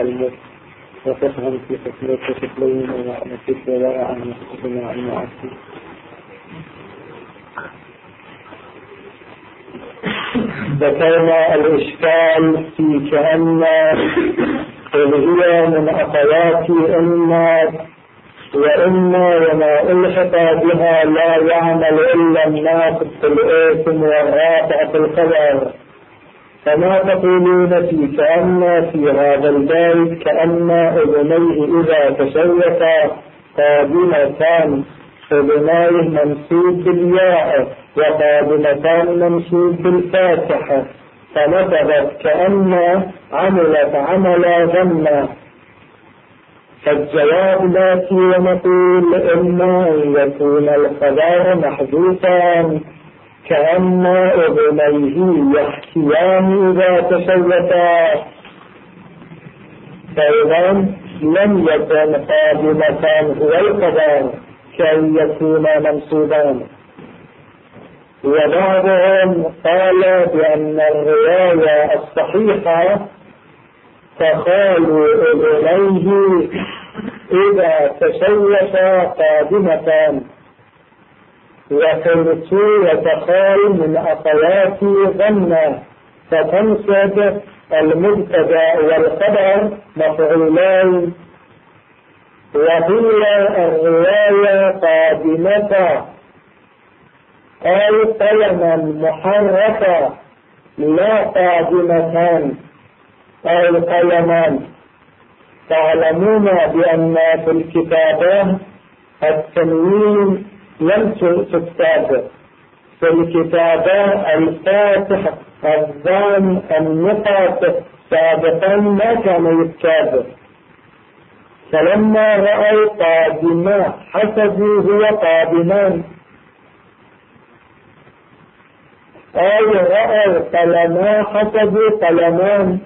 الملك وتفهم في حكمة تفلين ونسيت ولا عن حكمة المعصي. ذكرنا الإشكال في كأن إذ هي من أخوات إما وإما وما ألحق بها لا يعمل إلا الناقص في الإثم والرافع في الخبر. فما تقولون في كأن في هذا البيت كأن أذنيه إذا تشوفا قادمتان أذنيه منسوب بالياء وقادمتان منسوب بالفاتحة فنفذت كأن عملت عمل ظنا. فالجواب لاتي ونقول إما أن يكون الخبر محذوفا كأن أذنيه يحكيان إذا تشوفا، فإذا لم يكن قادمتان هو الخبر كأن يكون منصوبان. وبعضهم قال بأن الرواية الصحيحة تخال أذنيه إذا تشوفا قادمتان، وقلت وتخال من أخوات ظنا فتنصب المبتدأ والخبر مفعولان. وهي الرواية قادمة أي قلما محركة لا قادمتان أي قلمان. تعلمون بأن في الكتابة التنوين لم تكتب، في الكتابة الفاتح الضم النقط سابقا ما كان يكتب. فلما رأوا قادما حسبوا هو قادمان أي رأوا قلما حسبوا قلمان،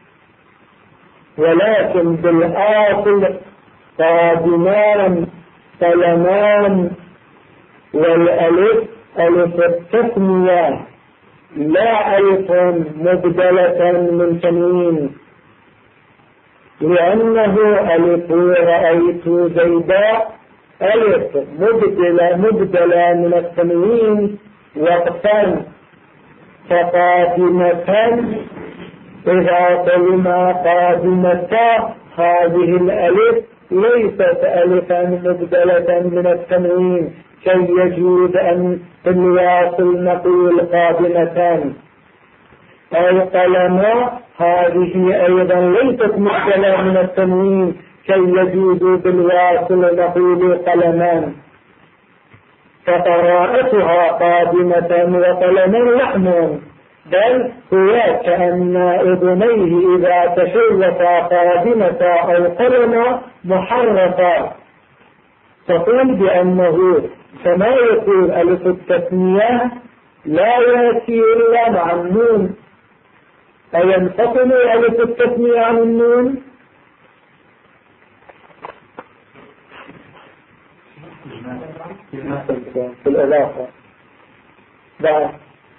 ولكن بالآخر قادمان قلمان، والألف ألف التثنية لا ألف مبدلة من تنوين، لأنه ألف رأيت زيداء ألف مبدلة من التنوين وقتا. فقادمة إذا قلنا قادمة هذه الألف ليست ألفا مبدلة من التنوين كي يجوز أن الواصل نقول قادمتان. أي قلما هذه أيضا ليست مبدلة من التنوين كي يجوز بالواصل نقول قلمان. فقراءتها قادمة وقلما لحم، بل هو كأن أذنيه إذا تشوفا قادمة أو قلما محرفا. تقول بأنه كما يقول ألف التثنية لا يأتي إلا مع النون، أينفصل ألف التثنية عن النون؟ في الإضافة بعد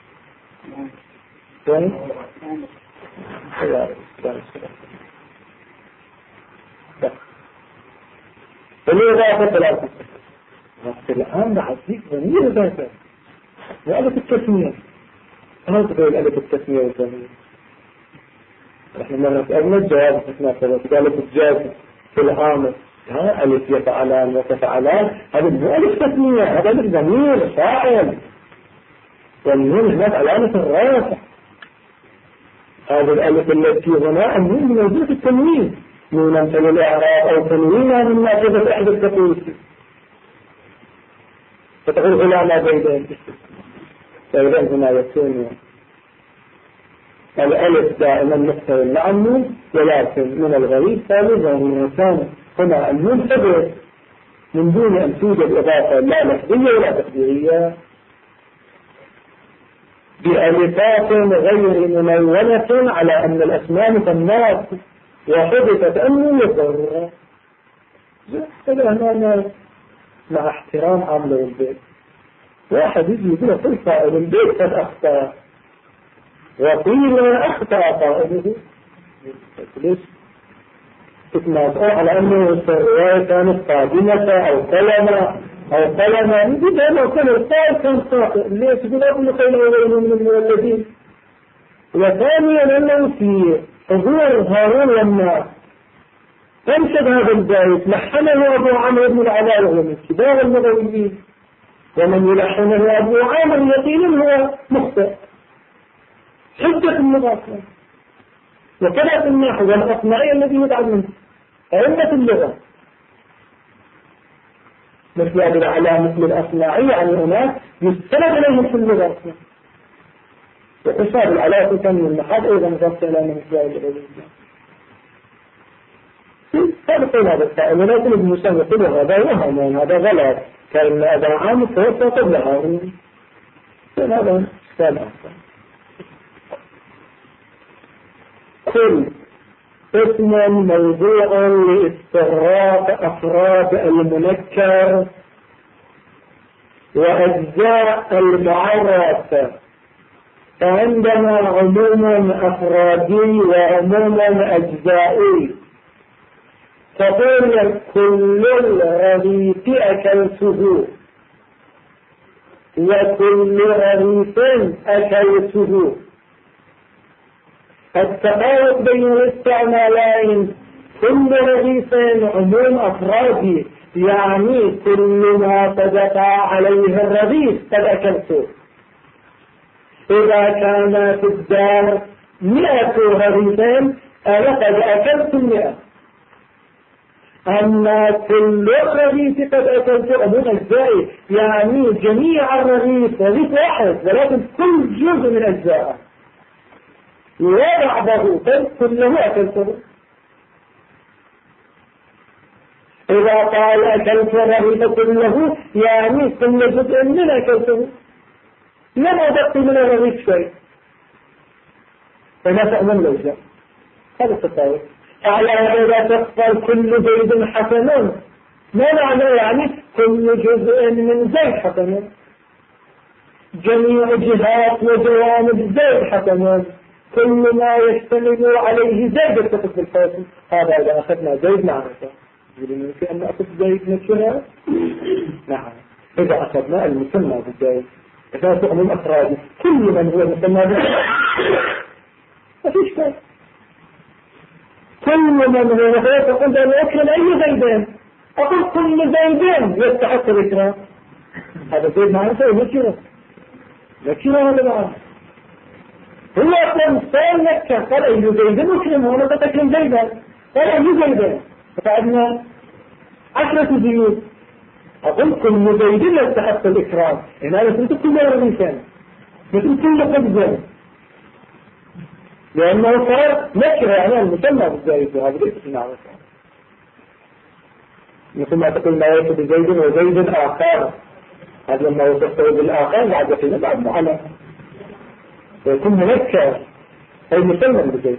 الإضافة ثلاثة الآن بعد ذيك ضمير إضافة وألف التثنية. أنا تقول ألف التثنية والضمير نحن مرة سألنا الجواب قالت الجواب في العامل ها ألف يفعلان وتفعلان، هذا مو ألف تثنية، هذا ألف ضمير فاعل، والنون هناك علامة الرافع. هذا الألف التي هنا النون موجود في التنوين، نون مثل الإعراب أو تنوينها من نافذة إحدى التقويس. فتقول هنا ما بيدين فإذا هنا يكون الألف دائما محتوى مع النون، ولكن من الغريب ثالثا من الإنسان هنا النون ثبت من دون أن توجد إضافة لا لفظية ولا تقديرية بألفات غير ممونة على أن الأسماء مثنات وحدثت أنه يضرها. هذا هنا مع احترام عامل البيت، واحد يجي يقول كل قائل البيت قد أخطأ وقيل أخطأ قائله، ليش تتنازعوا على أنه الرواية كانت قادمة أو كلمة أو كلمة نجد أنه كان القائل كان خاطئ. ليش يقول أبو خير وغيره من المولدين؟ وثانيا أنه في حضور هارون لما أنشد هذا البيت لحنه أبو عمرو بن العلاء وهو من كبار اللغويين، ومن يلحنه أبو عامر يقينا هو مخطئ حجة اللغة. وكذا في النحو والأصمعي الذي يدعى منه أئمة اللغة مثل أبي العلاء مثل الأصمعي، يعني أناس يستند إليهم في اللغة. وحساب العلاء كان من المحاد أيضا غفت إلى من إسرائيل الغزية. هذا قول هذا السائل ولكن ابن مسلم يقول هذا وهم هذا غلط، كان أبا عامر توفى قبل هارون. هذا سابع. كل اسم موضوع لاستغراق أفراد المنكر وأجزاء المعرف، فعندنا عموم أفرادي وعموم أجزائي. تقول كل الرغيف أكلته وكل رغيف أكلته. التفاوت بين الاستعمالين كل رغيف عموم أفرادي، يعني كل ما صدق عليه الرغيف قد أكلته. إذا كان في الدار 100 رغيفين أنا قد أكلت 100. أما كل الرغيف قد أكلته عموم أجزائي، يعني جميع الرغيف رغيف واحد ولكن كل جزء من أجزائه وبعضه كله أكلته. إذا قال أكلت الرغيف كله يعني كل جزء من أكلته، لم أدق من الرغيف شيء، فما تأمن الأجزاء. هذا التطاول. على إذا تقبل كل زيد حسن، ما معنى يعني كل جزء من زيد حسن، جميع جهات وجوانب زيد حسن، كل ما يشتمل عليه زيد يتصف بالفاصل. هذا إذا أخذنا زيد معرفة، يمكن أن نأخذ زيد نفسها. نعم، إذا أخذنا المسمى بالزيد إذا تعمل أفراد كل من هو مسمى بالزيد ما فيش شيء. كل من هو مثلا تقول أن أكل أي زيدين، أقول كل زيدين يستحق الإكرام. هذا زيد معرفة ومكرة لكنه هذا معرفة. هو أصلا سأل لك قال أي زيد مسلم هو تتكلم زيدا، قال أي زيدين، فقعدنا 10 زيود. أقول كل زيد يستحق الإكرام، إن أنا كنت كل رغيفين مثل كل قبضة، لأنه صار نكرة يعني المسمى بالزيد وهذا الاسم معرفة. مثل ما تقول ما يوصف بزيد وزيد آخر، هذا لما وصفته بالآخر بعد حين بعد معلم ويكون منكر أي مسمى بالزيد.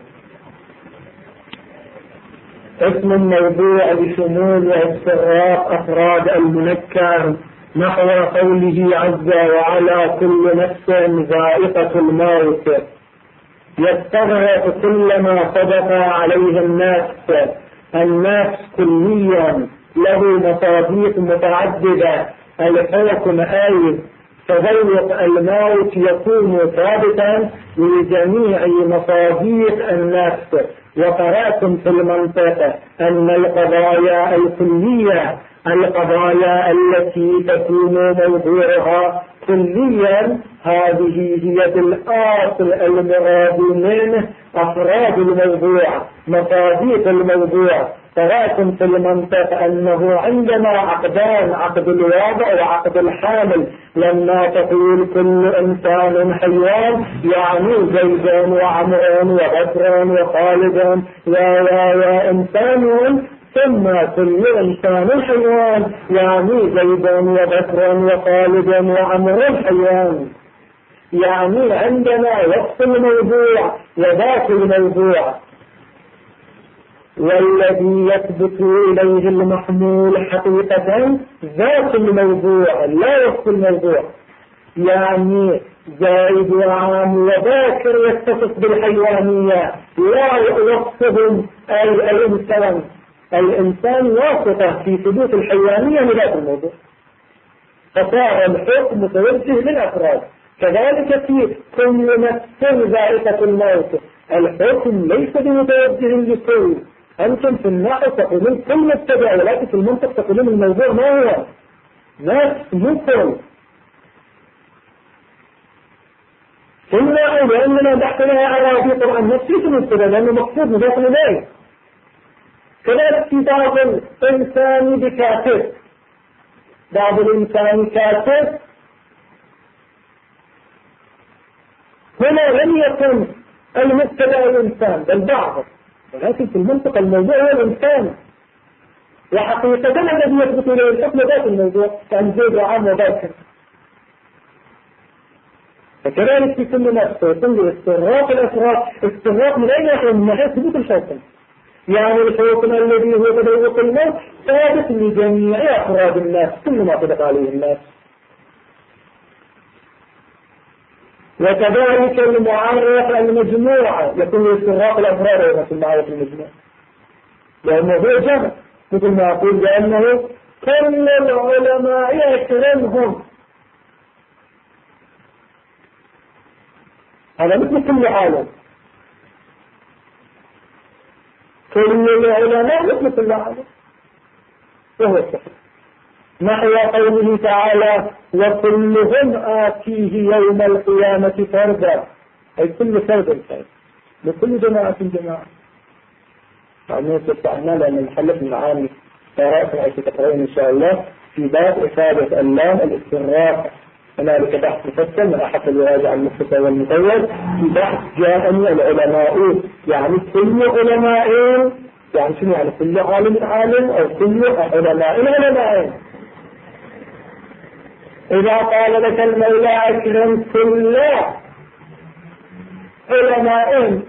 اسم موضوع لشمول واستغراق أفراد المنكر نحو قوله عز وعلا كل نفس ذائقة الموت، يستغرق كل ما صدق عليه الناس كليا له مصاديق متعددة. الحكم آية تذوق الموت يكون ثابتا لجميع مصاديق النفس. وقرأتم في المنطقة أن القضايا الكلية القضايا التي تكون موضوعها كليا هذه هي بالآصل المراد منه أفراد الموضوع مصاديق الموضوع. قرأتم في المنطق أنه عندما عقدان عقد الواضع وعقد الحامل لما تقول كل إنسان حيوان يعني زيد وعمر وبكر وخالد وإنسان، ثم كل إنسان حيوان يعني زيد وبكر وخالد وعمر حيوان. يعني عندنا وصف الموضوع وذات الموضوع والذي يثبت إليه المحمول حقيقة ذات الموضوع لا وصف الموضوع. يعني زايد وعام وباكر يتصف بالحيوانية لا وصفهم أي الإنسان الإنسان واسطة في ثبوت الحيوانية لذات الموضوع، فصار الحكم متوجه للأفراد. كذلك في كل نفس ذائقة الموت، الحكم ليس بمتوجه للكل. أنتم في النحو تقولون كل مبتدأ، ولكن في المنطق تقولون الموضوع ما هو نفس مثل ثم لأننا بحثنا على في طبعا نفسي في المبتدأ لأنه مقصود مضاف إليه. كذلك في بعض الإنسان بكاتب، بعض الإنسان كاتب، هنا لم يكن المبتدأ الإنسان بل بعض، ولكن في المنطق الموضوع هو الإنسان، وحقيقة الذي يثبت إليه الحكم ذات الموضوع كان زيد وعام وباكر. فكذلك في كل نفس وكل استغراق الأفراد، استغراق من أين يحكم من حيث ثبوت الحكم، يعني الحكم الذي هو تذوق الموت ثابت لجميع أفراد الناس كل ما طبق عليه الناس. وكذلك المعرف المجموعة يكون استغراق الأفراد أيضا في المعرف المجموع، لأنه هو جمع، مثل ما أقول بأنه كل العلماء يكرمهم، هذا مثل كل عالم، كل العلماء مثل كل عالم، وهو الصحيح. نحو قوله تعالى وكلهم آتيه يوم القيامة فردا، أي كل فرد فرد، لكل جماعة جماعة. فعلنا استطعنا لأن نحلف من عام قراءة العيش تقرأين إن شاء الله في باب إفادة اللام الاستغراق، هنالك بحث مفصل من أحد الوراجع المختصر والمطول في بحث جاءني العلماء، يعني كل علماء، يعني شنو يعني كل عالم أو كل علماء العلماء. إذا قال لك المولى أكرم كل علماء،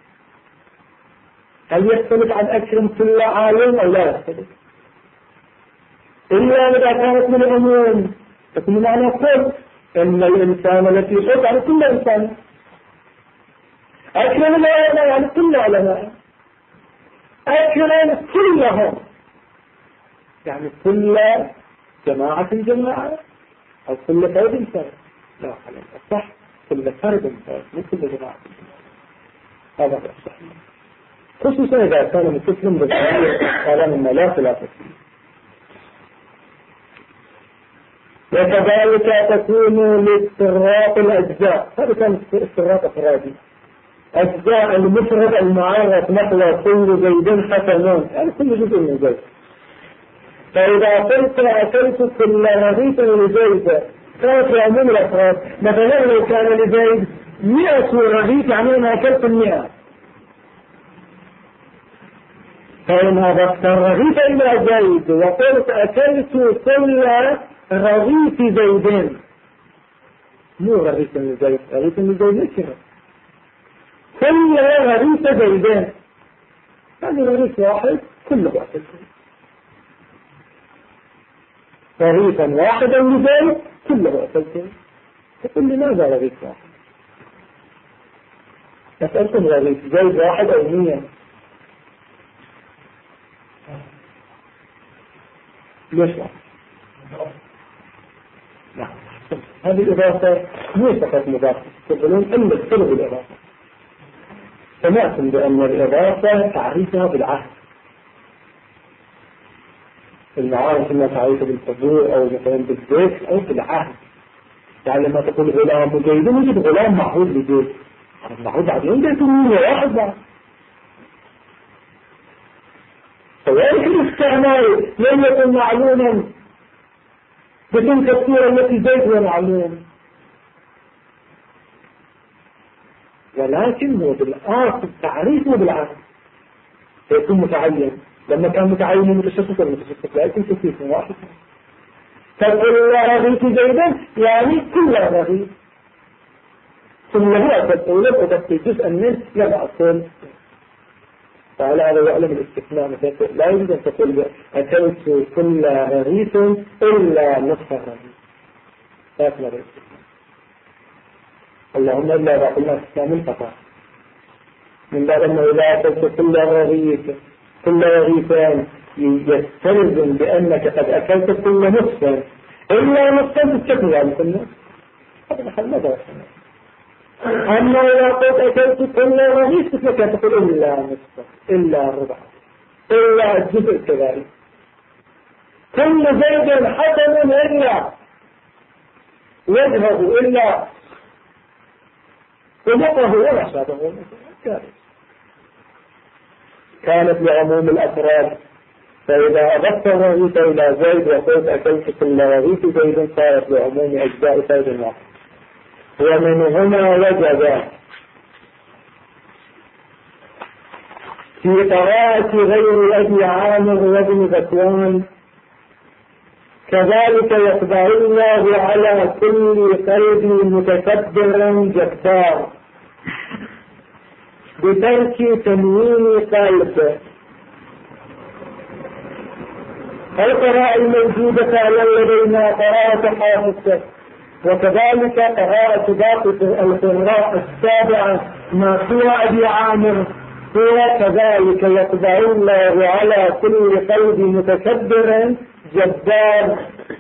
هل يختلف عن أكرم كل عالم أو لا يختلف؟ إلا إذا كانت من العموم تكون معنى كل، إن الإنسان التي يحب على كل إنسان، أكرم العلماء يعني كل علماء، أكرم كلهم يعني كل جماعة أو كل فرد فرد، لا عليك الصح كل فرد فرد مو كل جماعة، هذا هو الصح، خصوصا إذا كان مستسلم بالحقيقة هذا مما لا خلاف فيه. وكذلك تكون لاستغراق الأجزاء، هذا كان استغراق أفرادي، أجزاء المفرد المعرف نحو كل زيد حسنون، يعني كل جزء من زيد. فإذا قلت أكلت كل رغيف لزيد كانت في عموم الأفراد، مثلا لو كان لزيد 100 رغيف يعني أنا أكلت 100، فإن أضفت الرغيف إلى زيد وقلت أكلت كل رغيف زيدين، مو رغيف لزيد، رغيف لزيد نكرة، كل رغيف زيدين، هذا رغيف واحد كله واحد، رغيفا واحدا لزيد كله واحد، تقول لماذا رغيف واحد؟ أسألكم رغيف زيد واحد أو 100؟ ليش واحد؟ نعم، هذه الإضافة مو فقط مضافة، تقولون إلا السبب الإضافة. سمعتم بأن الإضافة تعريفها بالعهد، المعارف إنها تعريفها بالفضول أو مثلا بالزيت أو بالعهد، يعني لما تقول غلام جيد يجب غلام معهود لجيد، معهود بعدين يكون واحد بعد. فذلك الاستعمال لم يكن معلوما بتلك الصورة التي زيد هو معلوم، ولكن هو بالآخر تعريفه بالعهد فيكون متعين، لما كان متعين متشخص المتشخص لا يكون كثير من واحد. فكل رغيف زيدا يعني كل رغيف، ثم هو تقول أضفت جزءا منه يبقى كل، فعلى هذا يعلم الاستثناء، لا يجب أن تقول أكلت كل رغيف إلا نصف رغيف، هكذا الاستثناء، اللهم إلا إذا قلنا استثناء منقطع، من بعد أنه إذا أكلت كل رغيف كل رغيفان يستلزم بأنك قد أكلت كل نصف إلا نصفا بالتكمية يعني كل نصف هذا محل ماذا أما إذا قلت أكلت كل رغيف فلك تقول إلا نصفا إلا ربع إلا الجزء كذلك كل زيد حسن إلا وجهه إلا خلقه ولا شابه كانت لعموم الأفراد فإذا أضفت الرغيف إلى زيد وقلت أكلت كل رغيف زيد صارت لعموم أجزاء زيد واحد ومن هنا وجب في قراءة غير أبي عامر وابن ذكوان كذلك يطبع الله على كل قلب متكبر جبار بترك تنوين قلب القراءة الموجودة على لدينا قراءة حافظة وكذلك قراءة باقي القراء السابعة ما سوى أبي عامر هو كذلك يطبع الله على كل قلب متكبر جبار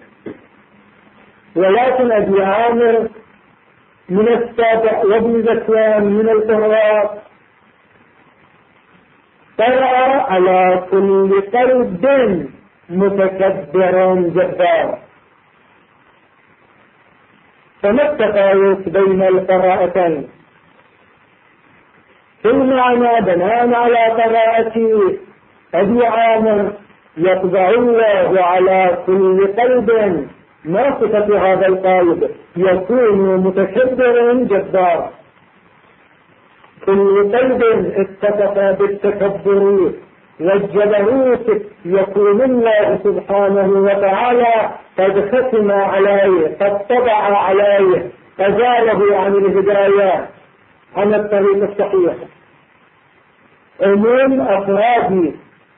ولكن أبي عامر من السابع وابن ذكوان من القراء قرأ على كل قلب متكبر جبار فما التفاوت بين القراءتين في المعنى بناء على قراءة أبي عامر يطبع الله على كل قلب ما صفة هذا القلب يكون متكبر جبار كل قلب اتصف بالتكبر والجبروت يكون الله سبحانه وتعالى قد ختم عليه قد طبع عليه أزاله عن الهداية عن الطريق الصحيح عموم أفرادي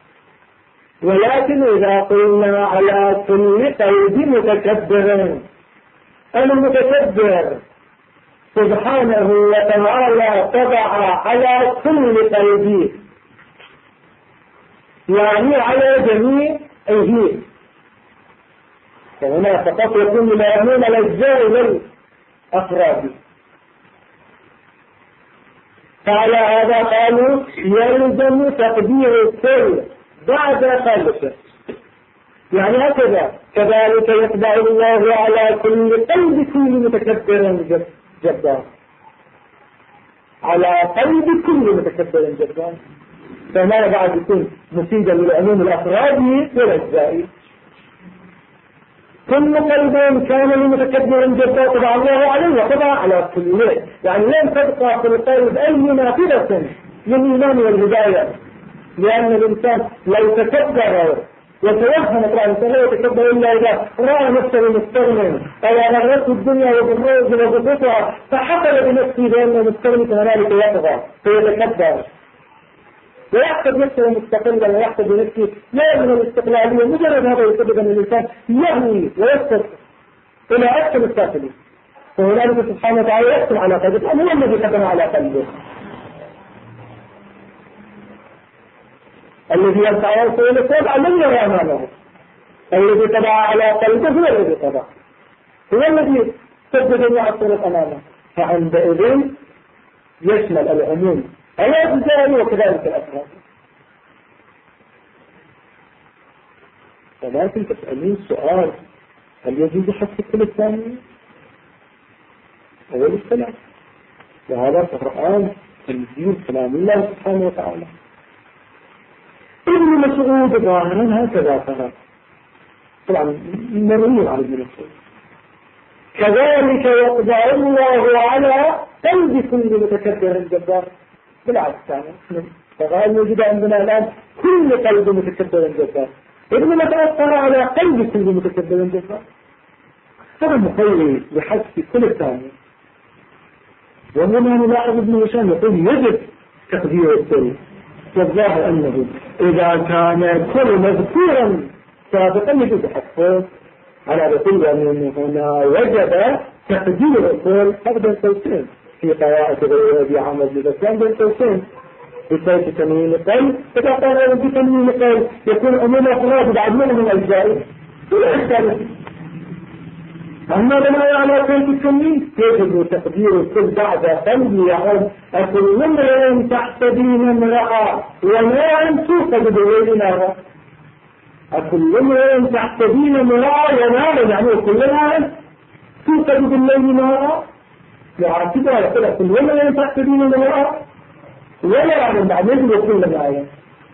ولكن إذا قلنا على كل قلب متكبر المتكبر سبحانه وتعالى طبع على كل قلب يعني على جميع أيديه فهنا فقط يكون العموم الأجزاء والأفراد فعلى هذا قالوا يلزم تقدير الكل بعد خلقه يعني هكذا كذلك يطبع الله على كل قلب كل متكبر جبار على قلب كل متكبر جبار فما بعد يكون مفيدا للعموم الأفرادي والأجزائي كل قلب كان لمتكبر جبار طبع الله عليه وطبع على كل يعني لن تبقى في القلب أي نافذة للإيمان والهداية لأن الإنسان لو تكبر وتوهم طبعا الإنسان لا يتكبر إلا إذا رأى نفسه مستغنى أو أغرته الدنيا وبالروز وبسطها فحصل بنفسه بأنه مستغني كذلك يطغى فيتكبر ويحسب نفسه مستقلا ويحسب بنفسه لا من الاستقلالية مجرد هذا يسبب أن الإنسان يهوي ويسبب إلى أكثر السافلين فهنالك سبحانه وتعالى يحسن على قلبه هو الذي ختم على قلبه الذي يرفع رأسه إلى السماء لم يرى أمامه الذي تبع على قلبه هو الذي تبع هو الذي سد جميع الطرق أمامه فعندئذ يشمل العموم الأجزاء وكذلك الأفراد ولكن تسألين سؤال هل يجوز حذف كل الثاني؟ أول السلام وهذا القرآن تنزيل كلام الله سبحانه وتعالى ابن مسعود ظاهرا هكذا فهم طبعا مروي عن ابن مسعود كذلك يطبع الله على قلب كل متكبر جبار بالعكس يعني فقال يوجد عندنا الآن كل قلب متكبر جبار ابن مسعود طرى على قلب كل متكبر جبار هذا مقوي بحذف كل الثاني وهنا نلاحظ ابن هشام يقول يجب تقدير الكل والظاهر أنه إذا كان الكل مذكورا سابقا يجب حذفه على بقول أنه هنا وجب تقدير الكل هذا بين قوسين في قراءة غير أبي عمر بن ذكوان بين قوسين بسيف تنوين قل. إذا قال بتنوين قل يكون عموم أفراد بعد من الأجزاء ولا إشكال. أما بناء على سيف التنوين يجب تقدير الكل بعد قلب يعود أكل امرئ تحت دين امرأة ونار توقد بغير نار. أكل امرئ تحت دين امرأة ونار يعني كلها توقد بالليل نارا. يعاتبها يقول أكل امرئ تحت دين امرأة ولا يعلم بعد يجب يقول الآية.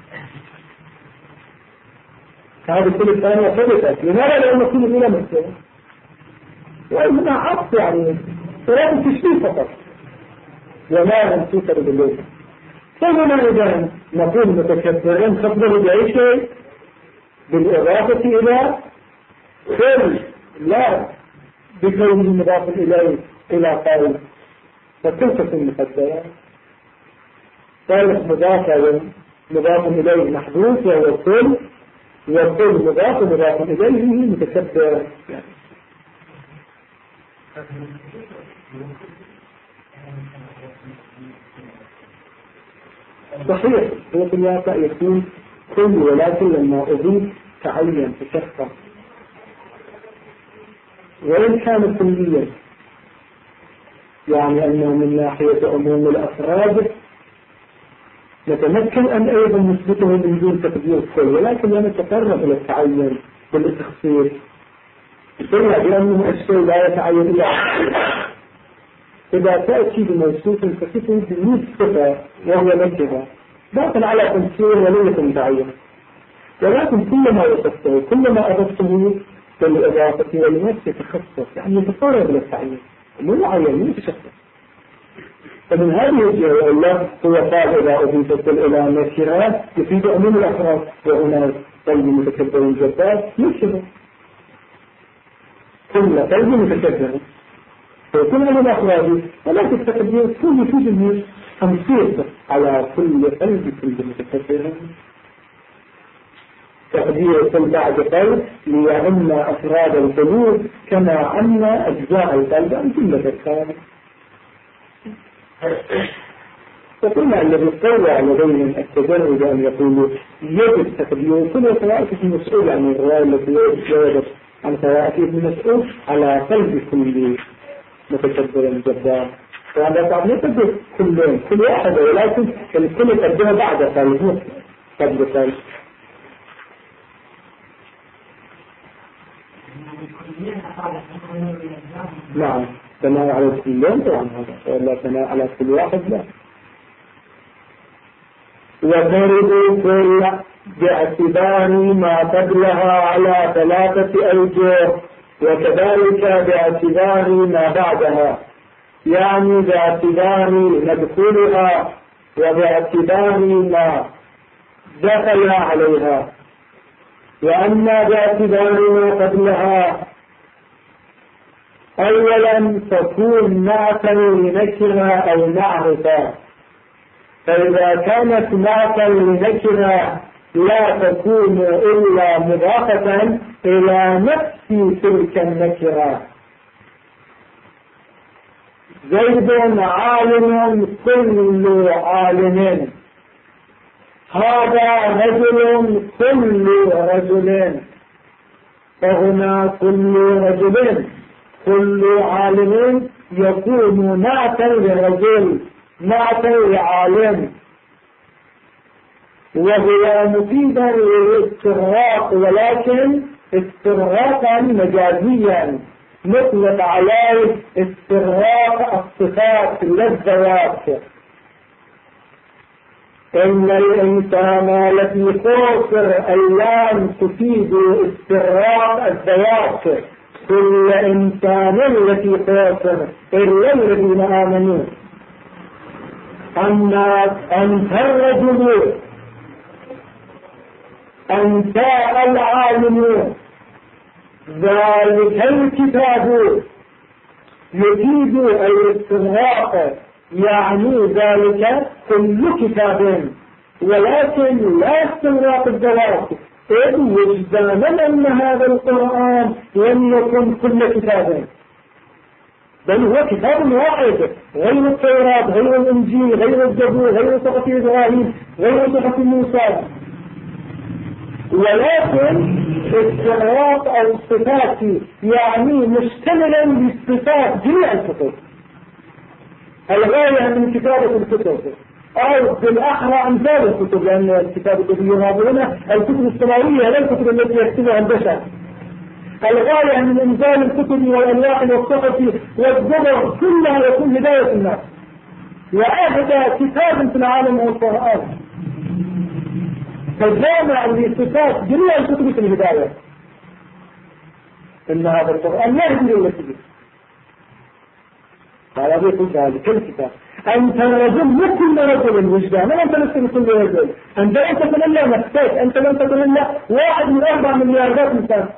هذه الكل الثانية ثبتت. لماذا لأن كل الأولى مسلمة وإنما عطف يعني ثلاثة تشبيه فقط وما لم توصل بالليل. فهنا إذا نقول متكبرين خبروا بأي شيء بالإضافة إلى فعل لا بكون المضاف إليه إلى قول فكيف تكون مقدرة؟ قال مضاف إليه محدوث وهو الكل والكل مضاف إليه متكبر. صحيح هو في الواقع يكون كل ولكن لما أضيف تعين تشخص وإن كان كليا يعني أنه من ناحية عموم الأفراد نتمكن أن أيضا نثبته من دون تقدير الكل ولكن لا نتقرب إلى التعين بالتخصيص لأنه الشيء لا يتعين إلا إذا تأتي بموصوف فصفه بمئة صفة وهو نكرة باطل على تمثيل ولية متعينة ولكن كلما وصفته كلما أضفته بالإضافة ولنفس يتخصص يعني يتقرب إلى التعيين مو معين مو تشخص. فمن هذه الجهة الله هو قال إذا أضيفت إلى نكرة يفيد عموم الأفراد وهنا قلب متكبر جبار نكرة كل قلب متكبر فيكون على الأخراج ولكن التقدير كل يفيد تنصيص على كل قلب كل متكبر تقدير كل بعد قلب ليعم أفراد القلوب كما عم أجزاء القلب عن جملة الكامل. وقلنا الذي طلع لديهم التجرد أن يقولوا يجب التقدير كل فوائد المسؤول عن الرواية التي يجب عن فوائد المسؤول على قلب كل متكبر جبار. فهذا بعد يتبه كل واحد ولكن الكل يتبه بعد قلب قبل قلب. نعم بناء على الكلين طبعا هذا ولا بناء على كل واحد لا. وضربوا كل باعتبار ما قبلها على ثلاثة أوجه وكذلك باعتبار ما بعدها يعني باعتبار مدخولها وباعتبار ما دخل عليها. وأما باعتبار ما قبلها أولا تكون نعتا لنكرة أو معرفة فإذا كانت نعتا لنكرة لا تكون إلا مضافة إلى نفس تلك النكرة. زيد عالم كل عالم هذا رجل كل رجل فهنا كل رجل كل عالم يكون نعتا لرجل نعتا لعالم وهو مفيدا للاستغراق ولكن استغراقا مجازيا نطلق عليه استغراق الصفات للذوات. إن الإنسان التي خسر اللام تفيد استغراق الذوات كل إنسان التي خسر إلا الذين آمنوا. أنت الرجل أنت العالم ذلك الكتاب يفيد الاستغراق يعني ذلك كل كتاب ولكن لا استغراق الذوات إذ وجدانا أن هذا القرآن لم يكن كل كتاب بل هو كتاب واحد، غير التوراة، غير الإنجيل، غير الزبور، غير صحف إبراهيم، غير صحف موسى. ولكن الصراط أو الصفات يعني مشتملا بصفات جميع الكتب. الغاية من كتابة الكتب أو بالأحرى أمثال الكتب، لأن الكتاب الذي يناظرنا الكتب السماوية لا الكتب التي يكتبها البشر. الغاية من إنزال الكتب والألواح والصحف والزبر كلها يكون هداية الناس. وأهدى كتاب في العالم هو القرآن، فالجامع لصفات جميع الكتب في الهداية. إن هذا القرآن لا يهدي إلى الكتب. على ذلك ذلك الكتاب أنت رجل مو كل رجل وجدان، أنت لست بكل رجل، أنت لم تكن إلا نفسك، أنت لم تكن إلا 1 من 4 مليارات إنسان.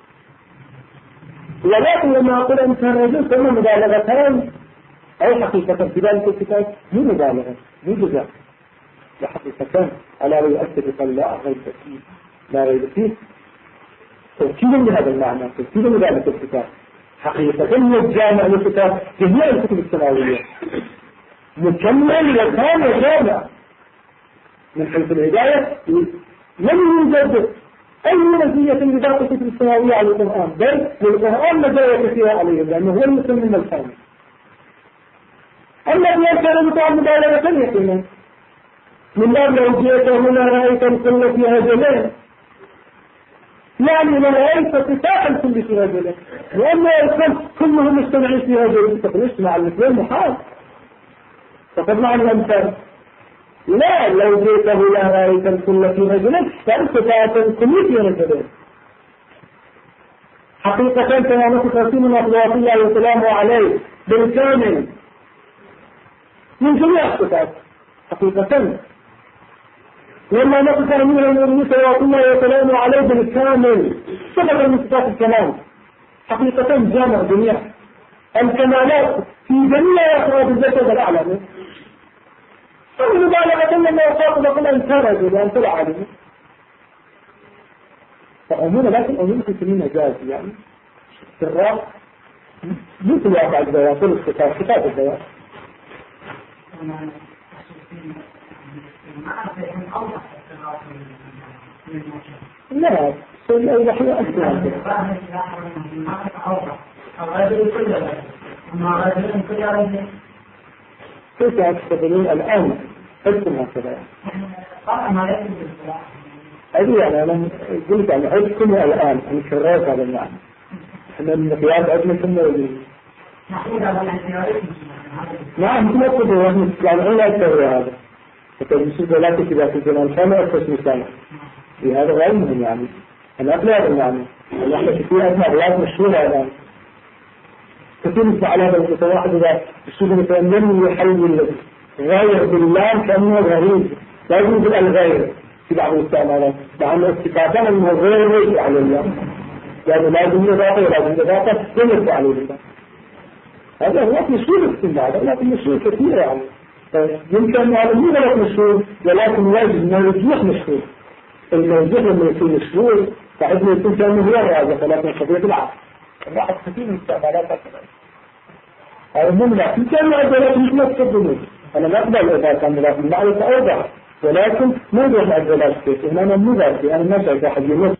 ولكن لما أقول أنت رجل ثم مبالغتان أو حقيقة في ذلك الكتاب مو مبالغة مو جزاء، لحقيقتان على يؤكد قال لا غير تأكيد لا غير فيه تأكيدا لهذا المعنى، تأكيدا لذلك الكتاب. حقيقة الجامع للكتاب جميع الكتب السماوية مكمل وكان جامع من حيث الهداية. لم يوجد أي مزية لذات الكتب السماوية على القرآن، بل للقرآن مزايا كثيرة عليه لأنه هو المسلم الكامل. أما الذي كان متعب مبالغة يقينا من باب لو جئت هنا رأيت الكل فيها جلال، يعني لو رأيت صفات الكل فيها جلال، وأما الكل كلهم مجتمعين فيها جلال تقول اسمع الاثنين محال. فقد معنى الأمثال لا لو جئت هنا رأيت الكل فيها جلال فالصفات الكل فيها جلال. حقيقة كما نصف رسولنا صلى الله عليه وسلم عليه بالكامل من جميع الصفات حقيقة. لما نصف أمير المؤمنين صلى الله وسلامه عليه بالكامل صفة من صفات الكمال حقيقة جامع جميع الكمالات في جميع أفراد الجسد الأعلى. فالمبالغة لما يخاطب يقول أنت رجل أنت العالم، فأمونا لكن أمونا في سنين مجاز يعني الراء مثل واقع الدواء كل الصفات صفات الدواء. لا الأولى هي أسمع كيف تستخدمون الآن حدكم هكذا أدري أنا قلت أن حدكم الآن أن كررت هذا المعنى أن المقياس أجمل وجدين نعم تنقض وهم يعني لا يتبع هذا فتجسد لا تكذا في الجنان كما أكثر مثالا لهذا غير مهم يعني أنا أقل هذا المعنى نحن كثير أسمع رياض مشهورة الآن كثير مثل على هذا المتواحد إذا الشيء مثلا لم يحول غير بالله كأنه غريب لازم يقول الغير في بعض الاستعمالات مع أنه استفادنا أنه غير ليس على الله يعني لازم إضافة ولازم إضافة ليس على الله. هذا هو مشهور الاستنباط لكن مشهور كثير يعني يمكن أن يعلمون لك مشهور ولكن واجب أنه يجيح مشهور الموجود لما يكون مشهور فإذن يكون كأنه هو الرازق ولكن قضية العقل الواحد كثير من استعمالات هكذا. هذا ممنع في كان الأجلات مش مستقبلون أنا لا أقبل إذا كان لكن معرفة أوضح ولكن موضوع الأجلات كيف هنا مو ذاتي أنا ما شايف أحد يمس